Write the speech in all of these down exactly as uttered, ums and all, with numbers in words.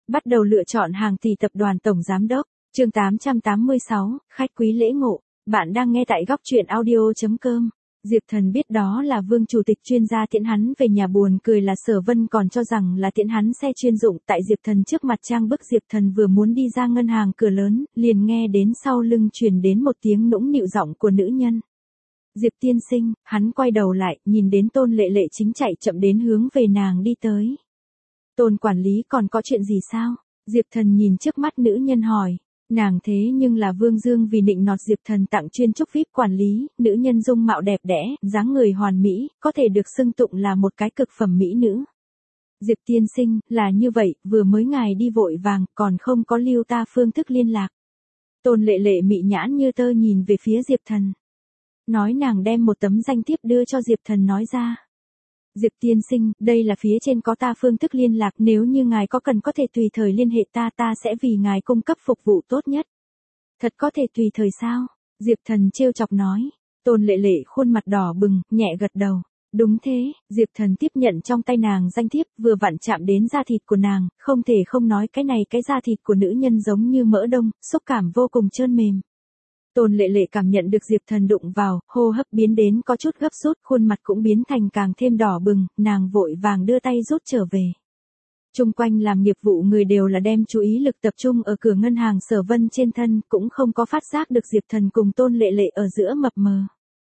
Bắt đầu lựa chọn hàng tỷ tập đoàn tổng giám đốc. Chương tám trăm tám mươi sáu, khách quý lễ ngộ. Bạn đang nghe tại góc truyện audio chấm com. Diệp Thần biết đó là Vương chủ tịch chuyên gia tiễn hắn về nhà, buồn cười là Sở Vân còn cho rằng là tiễn hắn xe chuyên dụng. Tại Diệp Thần trước mặt trang bức, Diệp Thần vừa muốn đi ra ngân hàng cửa lớn, liền nghe đến sau lưng truyền đến một tiếng nũng nịu giọng của nữ nhân. Diệp tiên sinh. Hắn quay đầu lại, nhìn đến Tôn Lệ Lệ chính chạy chậm đến hướng về nàng đi tới. Tôn quản lý, còn có chuyện gì sao? Diệp Thần nhìn trước mắt nữ nhân hỏi. Nàng thế nhưng là Vương Dương vì nịnh nọt Diệp Thần tặng chuyên trúc vi ai pi quản lý, nữ nhân dung mạo đẹp đẽ, dáng người hoàn mỹ, có thể được xưng tụng là một cái cực phẩm mỹ nữ. Diệp tiên sinh, là như vậy, vừa mới ngài đi vội vàng, còn không có lưu ta phương thức liên lạc. Tôn Lệ Lệ mị nhãn như tơ nhìn về phía Diệp Thần. Nói nàng đem một tấm danh thiếp đưa cho Diệp Thần nói ra. Diệp tiên sinh, đây là phía trên có ta phương thức liên lạc, nếu như ngài có cần có thể tùy thời liên hệ ta, ta sẽ vì ngài cung cấp phục vụ tốt nhất. Thật có thể tùy thời sao? Diệp Thần trêu chọc nói. Tôn Lệ Lệ khuôn mặt đỏ bừng, nhẹ gật đầu. Đúng thế. Diệp Thần tiếp nhận trong tay nàng danh thiếp, vừa vặn chạm đến da thịt của nàng, không thể không nói cái này cái da thịt của nữ nhân giống như mỡ đông, xúc cảm vô cùng trơn mềm. Tôn Lệ Lệ cảm nhận được Diệp Thần đụng vào, hô hấp biến đến có chút gấp rút, khuôn mặt cũng biến thành càng thêm đỏ bừng, nàng vội vàng đưa tay rút trở về. Chung quanh làm nghiệp vụ người đều là đem chú ý lực tập trung ở cửa ngân hàng Sở Vân trên thân, cũng không có phát giác được Diệp Thần cùng Tôn Lệ Lệ ở giữa mập mờ.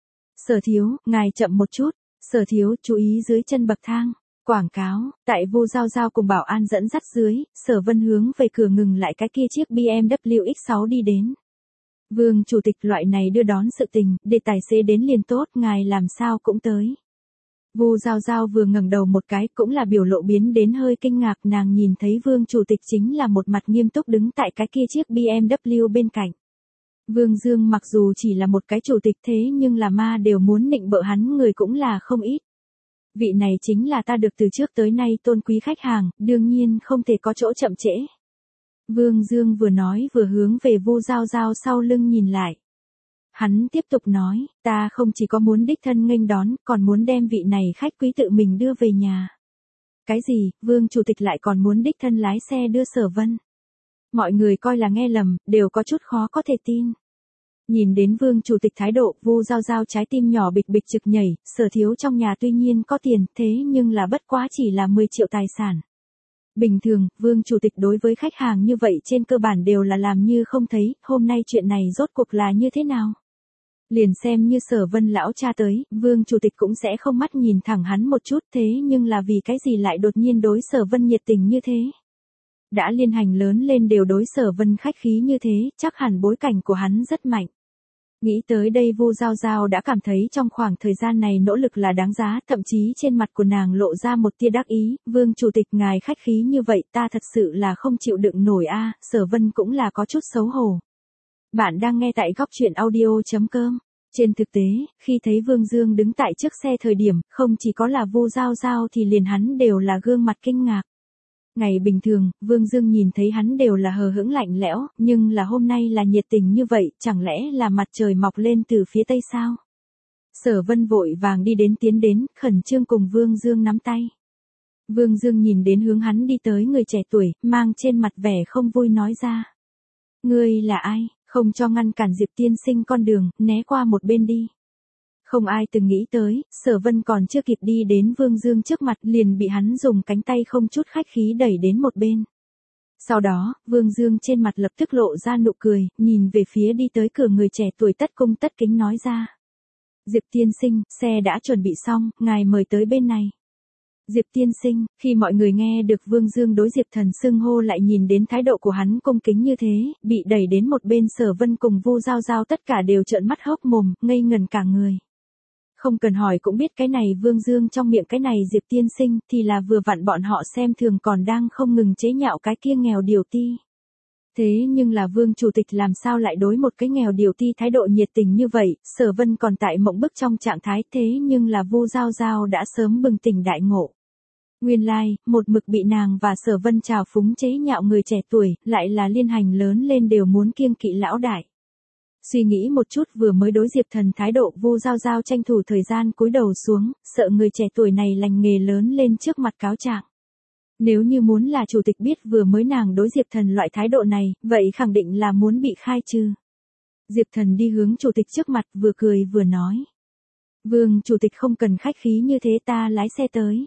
Sở thiếu, ngài chậm một chút. Sở thiếu, chú ý dưới chân bậc thang. Quảng cáo. Tại Vu Giao Giao cùng bảo an dẫn dắt dưới, Sở Vân hướng về cửa ngừng lại cái kia chiếc bê em vê ích sáu đi đến. Vương chủ tịch, loại này đưa đón sự tình, để tài xế đến liền tốt, ngài làm sao cũng tới. Vu Giao Giao vừa ngẩng đầu một cái, cũng là biểu lộ biến đến hơi kinh ngạc, nàng nhìn thấy Vương chủ tịch chính là một mặt nghiêm túc đứng tại cái kia chiếc bê em vê bên cạnh. Vương Dương mặc dù chỉ là một cái chủ tịch thế nhưng là ma đều muốn nịnh bợ hắn người cũng là không ít. Vị này chính là ta được từ trước tới nay tôn quý khách hàng, đương nhiên không thể có chỗ chậm trễ. Vương Dương vừa nói vừa hướng về Vu Giao Giao sau lưng nhìn lại. Hắn tiếp tục nói, ta không chỉ có muốn đích thân nghênh đón, còn muốn đem vị này khách quý tự mình đưa về nhà. Cái gì, Vương chủ tịch lại còn muốn đích thân lái xe đưa Sở Vân? Mọi người coi là nghe lầm, đều có chút khó có thể tin. Nhìn đến Vương chủ tịch thái độ, Vu Giao Giao trái tim nhỏ bịch bịch trực nhảy, Sở thiếu trong nhà tuy nhiên có tiền, thế nhưng là bất quá chỉ là mười triệu tài sản. Bình thường, Vương chủ tịch đối với khách hàng như vậy trên cơ bản đều là làm như không thấy, hôm nay chuyện này rốt cuộc là như thế nào? Liền xem như Sở Vân lão cha tới, Vương chủ tịch cũng sẽ không mắt nhìn thẳng hắn một chút, thế nhưng là vì cái gì lại đột nhiên đối Sở Vân nhiệt tình như thế? Đã liên hành lớn lên đều đối Sở Vân khách khí như thế, chắc hẳn bối cảnh của hắn rất mạnh. Nghĩ tới đây Vu Giao Giao đã cảm thấy trong khoảng thời gian này nỗ lực là đáng giá, thậm chí trên mặt của nàng lộ ra một tia đắc ý, Vương chủ tịch ngài khách khí như vậy ta thật sự là không chịu đựng nổi a. À, Sở Vân cũng là có chút xấu hổ. Bạn đang nghe tại góc truyện audio chấm com. Trên thực tế, khi thấy Vương Dương đứng tại trước xe thời điểm, không chỉ có là Vu Giao Giao thì liền hắn đều là gương mặt kinh ngạc. Ngày bình thường, Vương Dương nhìn thấy hắn đều là hờ hững lạnh lẽo, nhưng là hôm nay là nhiệt tình như vậy, chẳng lẽ là mặt trời mọc lên từ phía tây sao? Sở Vân vội vàng đi đến tiến đến, khẩn trương cùng Vương Dương nắm tay. Vương Dương nhìn đến hướng hắn đi tới người trẻ tuổi, mang trên mặt vẻ không vui nói ra. Ngươi là ai, không cho ngăn cản Diệp tiên sinh con đường, né qua một bên đi. Không ai từng nghĩ tới, Sở Vân còn chưa kịp đi đến Vương Dương trước mặt liền bị hắn dùng cánh tay không chút khách khí đẩy đến một bên. Sau đó, Vương Dương trên mặt lập tức lộ ra nụ cười, nhìn về phía đi tới cửa người trẻ tuổi tất cung tất kính nói ra. Diệp tiên sinh, xe đã chuẩn bị xong, ngài mời tới bên này. Diệp tiên sinh, khi mọi người nghe được Vương Dương đối Diệp Thần xưng hô lại nhìn đến thái độ của hắn cung kính như thế, bị đẩy đến một bên Sở Vân cùng Vu Giao Giao tất cả đều trợn mắt hốc mồm, ngây ngần cả người. Không cần hỏi cũng biết cái này Vương Dương trong miệng cái này Diệp tiên sinh thì là vừa vặn bọn họ xem thường còn đang không ngừng chế nhạo cái kia nghèo điểu ti. Thế nhưng là Vương chủ tịch làm sao lại đối một cái nghèo điểu ti thái độ nhiệt tình như vậy, Sở Vân còn tại mộng bức trong trạng thái thế nhưng là Vu Giao Giao đã sớm bừng tỉnh đại ngộ. Nguyên lai, like, một mực bị nàng và Sở Vân trào phúng chế nhạo người trẻ tuổi, lại là liên hành lớn lên đều muốn kiêng kỵ lão đại. Suy nghĩ một chút vừa mới đối Diệp Thần thái độ, Vu Giao Giao tranh thủ thời gian cúi đầu xuống, sợ người trẻ tuổi này lành nghề lớn lên trước mặt cáo trạng. Nếu như muốn là chủ tịch biết vừa mới nàng đối Diệp Thần loại thái độ này, vậy khẳng định là muốn bị khai trừ. Diệp Thần đi hướng chủ tịch trước mặt vừa cười vừa nói. Vương chủ tịch không cần khách khí như thế, ta lái xe tới.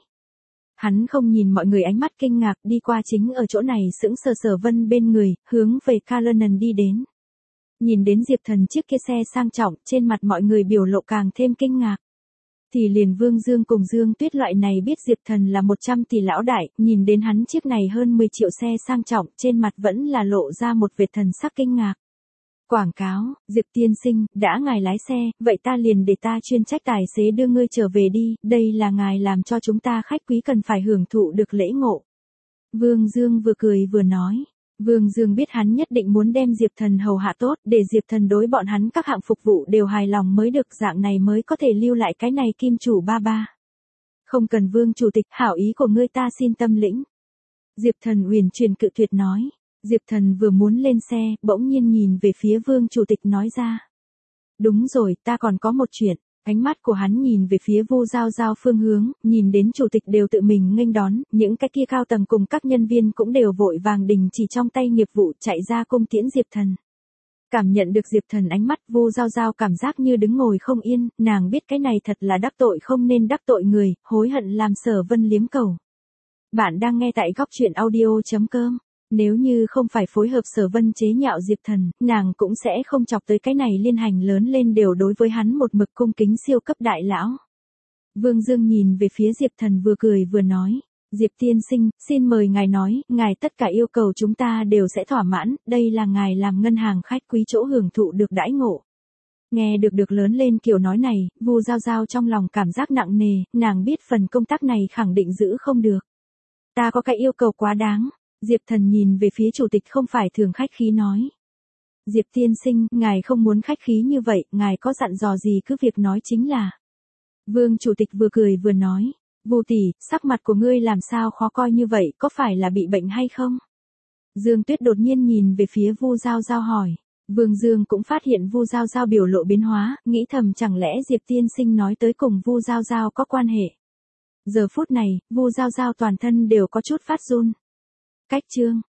Hắn không nhìn mọi người ánh mắt kinh ngạc, đi qua chính ở chỗ này sững sờ Sở Vân bên người, hướng về Cullinan đi đến. Nhìn đến Diệp Thần chiếc kia xe sang trọng, trên mặt mọi người biểu lộ càng thêm kinh ngạc. Thì liền Vương Dương cùng Dương Tuyết loại này biết Diệp Thần là một trăm tỷ lão đại, nhìn đến hắn chiếc này hơn mười triệu xe sang trọng, trên mặt vẫn là lộ ra một vệt thần sắc kinh ngạc. Quảng cáo, Diệp tiên sinh, đã ngài lái xe, vậy ta liền để ta chuyên trách tài xế đưa ngươi trở về đi, đây là ngài làm cho chúng ta khách quý cần phải hưởng thụ được lễ ngộ. Vương Dương vừa cười vừa nói. Vương Dương biết hắn nhất định muốn đem Diệp Thần hầu hạ tốt, để Diệp Thần đối bọn hắn các hạng phục vụ đều hài lòng mới được, dạng này mới có thể lưu lại cái này kim chủ ba ba. Không cần Vương chủ tịch, hảo ý của ngươi ta xin tâm lĩnh. Diệp Thần uyển chuyển cự tuyệt nói. Diệp Thần vừa muốn lên xe, bỗng nhiên nhìn về phía Vương chủ tịch nói ra. Đúng rồi, ta còn có một chuyện. Ánh mắt của hắn nhìn về phía Vu Giao Giao phương hướng, nhìn đến chủ tịch đều tự mình nghênh đón, những cái kia cao tầng cùng các nhân viên cũng đều vội vàng đình chỉ trong tay nghiệp vụ chạy ra cung tiễn Diệp Thần. Cảm nhận được Diệp Thần ánh mắt, Vu Giao Giao cảm giác như đứng ngồi không yên, nàng biết cái này thật là đắc tội không nên đắc tội người, hối hận làm Sở Vân liếm cầu. Bạn đang nghe tại góc truyện audio chấm com. Nếu như không phải phối hợp Sở Vân chế nhạo Diệp Thần, nàng cũng sẽ không chọc tới cái này liên hành lớn lên đều đối với hắn một mực cung kính siêu cấp đại lão. Vương Dương nhìn về phía Diệp Thần vừa cười vừa nói, Diệp tiên sinh, xin mời ngài nói, ngài tất cả yêu cầu chúng ta đều sẽ thỏa mãn, đây là ngài làm ngân hàng khách quý chỗ hưởng thụ được đãi ngộ. Nghe được được lớn lên kiểu nói này, Vu Giao Giao trong lòng cảm giác nặng nề, nàng biết phần công tác này khẳng định giữ không được. Ta có cái yêu cầu quá đáng. Diệp Thần nhìn về phía chủ tịch không phải thường khách khí nói. Diệp tiên sinh, ngài không muốn khách khí như vậy, ngài có dặn dò gì cứ việc nói chính là. Vương chủ tịch vừa cười vừa nói, Vu tỷ, sắc mặt của ngươi làm sao khó coi như vậy, có phải là bị bệnh hay không? Dương Tuyết đột nhiên nhìn về phía Vu Giao Giao hỏi. Vương Dương cũng phát hiện Vu Giao Giao biểu lộ biến hóa, nghĩ thầm chẳng lẽ Diệp tiên sinh nói tới cùng Vu Giao Giao có quan hệ. Giờ phút này, Vu Giao Giao toàn thân đều có chút phát run. Cách chương